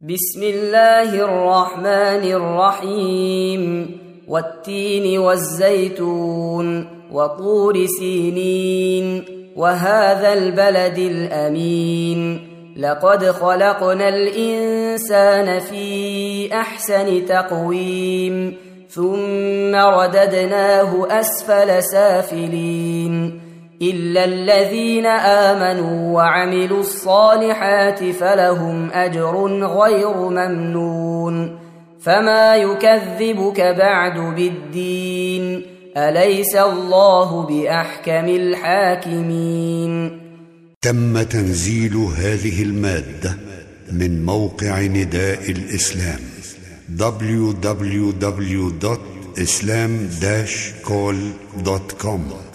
بسم الله الرحمن الرحيم والتين والزيتون وطور سينين وهذا البلد الأمين لقد خلقنا الإنسان في أحسن تقويم ثم رددناه أسفل سافلين إلا الذين آمنوا وعملوا الصالحات فلهم أجر غير ممنون فما يكذبك بعد بالدين أليس الله بأحكم الحاكمين. تم تنزيل هذه المادة من موقع نداء الإسلام www.islam-call.com